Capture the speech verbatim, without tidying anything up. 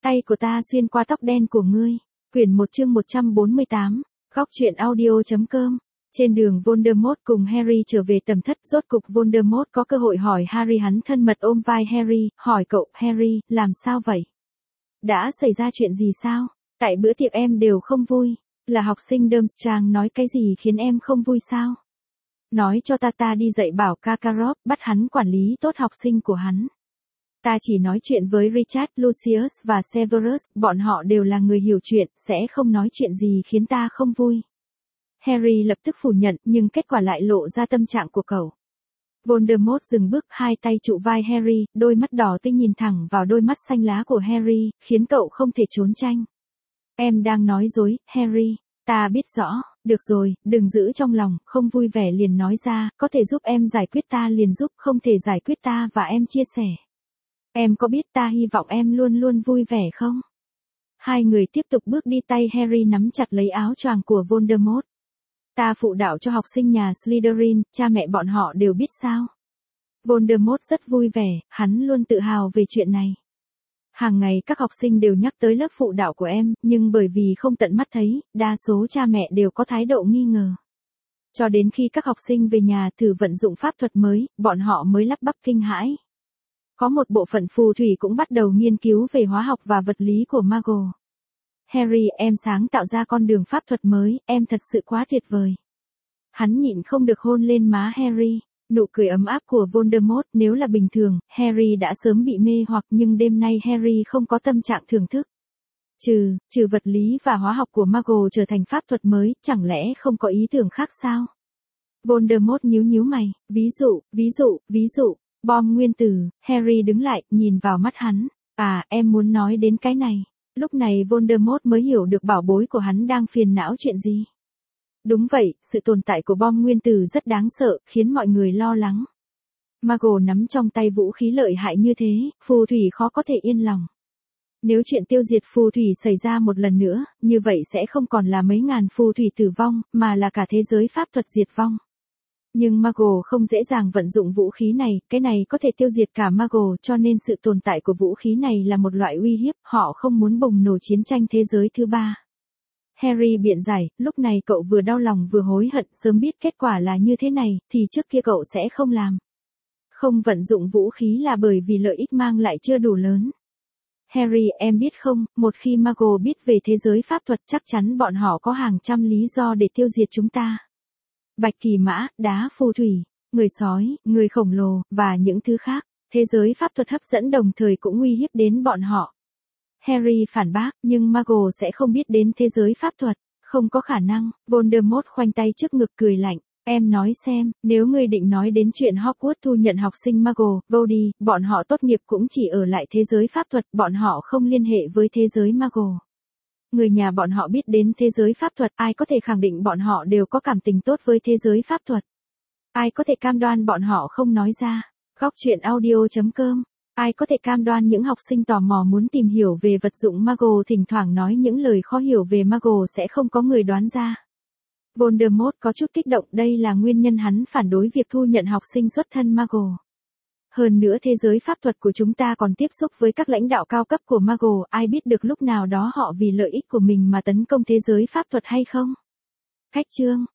Tay của ta xuyên qua tóc đen của ngươi. Quyển một chương một trăm bốn mươi tám. Góc truyện audio.com. Trên đường Voldemort cùng Harry trở về tầm thất, rốt cục Voldemort có cơ hội hỏi Harry, hắn thân mật ôm vai Harry, hỏi cậu, Harry, làm sao vậy? Đã xảy ra chuyện gì sao? Tại bữa tiệc em đều không vui. Là học sinh Durmstrang nói cái gì khiến em không vui sao? Nói cho ta ta đi dạy bảo Karkaroff, bắt hắn quản lý tốt học sinh của hắn. Ta chỉ nói chuyện với Richard, Lucius và Severus, bọn họ đều là người hiểu chuyện, sẽ không nói chuyện gì khiến ta không vui. Harry lập tức phủ nhận, nhưng kết quả lại lộ ra tâm trạng của cậu. Voldemort dừng bước, hai tay trụ vai Harry, đôi mắt đỏ tinh nhìn thẳng vào đôi mắt xanh lá của Harry, khiến cậu không thể trốn tranh. Em đang nói dối, Harry. Ta biết rõ, được rồi, đừng giữ trong lòng, không vui vẻ liền nói ra, có thể giúp em giải quyết ta liền giúp, không thể giải quyết ta và em chia sẻ. Em có biết ta hy vọng em luôn luôn vui vẻ không? Hai người tiếp tục bước đi, tay Harry nắm chặt lấy áo choàng của Voldemort. Ta phụ đạo cho học sinh nhà Slytherin, cha mẹ bọn họ đều biết sao. Voldemort rất vui vẻ, hắn luôn tự hào về chuyện này. Hàng ngày các học sinh đều nhắc tới lớp phụ đạo của em, nhưng bởi vì không tận mắt thấy, đa số cha mẹ đều có thái độ nghi ngờ. Cho đến khi các học sinh về nhà thử vận dụng pháp thuật mới, bọn họ mới lắp bắp kinh hãi. Có một bộ phận phù thủy cũng bắt đầu nghiên cứu về hóa học và vật lý của Muggle. Harry, em sáng tạo ra con đường pháp thuật mới, em thật sự quá tuyệt vời. Hắn nhịn không được hôn lên má Harry. Nụ cười ấm áp của Voldemort, nếu là bình thường, Harry đã sớm bị mê hoặc, nhưng đêm nay Harry không có tâm trạng thưởng thức. Trừ, trừ vật lý và hóa học của Muggle trở thành pháp thuật mới, chẳng lẽ không có ý tưởng khác sao? Voldemort nhíu nhíu mày, ví dụ, ví dụ, ví dụ, bom nguyên tử. Harry đứng lại, nhìn vào mắt hắn. À, em muốn nói đến cái này. Lúc này Voldemort mới hiểu được bảo bối của hắn đang phiền não chuyện gì. Đúng vậy, sự tồn tại của bom nguyên tử rất đáng sợ, khiến mọi người lo lắng. Muggle nắm trong tay vũ khí lợi hại như thế, phù thủy khó có thể yên lòng. Nếu chuyện tiêu diệt phù thủy xảy ra một lần nữa, như vậy sẽ không còn là mấy ngàn phù thủy tử vong, mà là cả thế giới pháp thuật diệt vong. Nhưng Muggle không dễ dàng vận dụng vũ khí này, cái này có thể tiêu diệt cả Muggle, cho nên sự tồn tại của vũ khí này là một loại uy hiếp, họ không muốn bùng nổ chiến tranh thế giới thứ ba. Harry biện giải, lúc này cậu vừa đau lòng vừa hối hận, sớm biết kết quả là như thế này, thì trước kia cậu sẽ không làm. Không vận dụng vũ khí là bởi vì lợi ích mang lại chưa đủ lớn. Harry, em biết không, một khi Muggle biết về thế giới pháp thuật chắc chắn bọn họ có hàng trăm lý do để tiêu diệt chúng ta. Bạch kỳ mã, đá phù thủy, người sói, người khổng lồ, và những thứ khác, thế giới pháp thuật hấp dẫn đồng thời cũng uy hiếp đến bọn họ. Harry phản bác, nhưng Muggle sẽ không biết đến thế giới pháp thuật, không có khả năng. Voldemort khoanh tay trước ngực cười lạnh, em nói xem, nếu ngươi định nói đến chuyện Hogwarts thu nhận học sinh Muggle, vô đi, bọn họ tốt nghiệp cũng chỉ ở lại thế giới pháp thuật, bọn họ không liên hệ với thế giới Muggle. Người nhà bọn họ biết đến thế giới pháp thuật, ai có thể khẳng định bọn họ đều có cảm tình tốt với thế giới pháp thuật? Ai có thể cam đoan bọn họ không nói ra? Góc truyện audio.com. Ai có thể cam đoan những học sinh tò mò muốn tìm hiểu về vật dụng Muggle thỉnh thoảng nói những lời khó hiểu về Muggle sẽ không có người đoán ra? Voldemort có chút kích động, đây là nguyên nhân hắn phản đối việc thu nhận học sinh xuất thân Muggle. Hơn nữa thế giới pháp thuật của chúng ta còn tiếp xúc với các lãnh đạo cao cấp của Muggle, ai biết được lúc nào đó họ vì lợi ích của mình mà tấn công thế giới pháp thuật hay không? Cách chương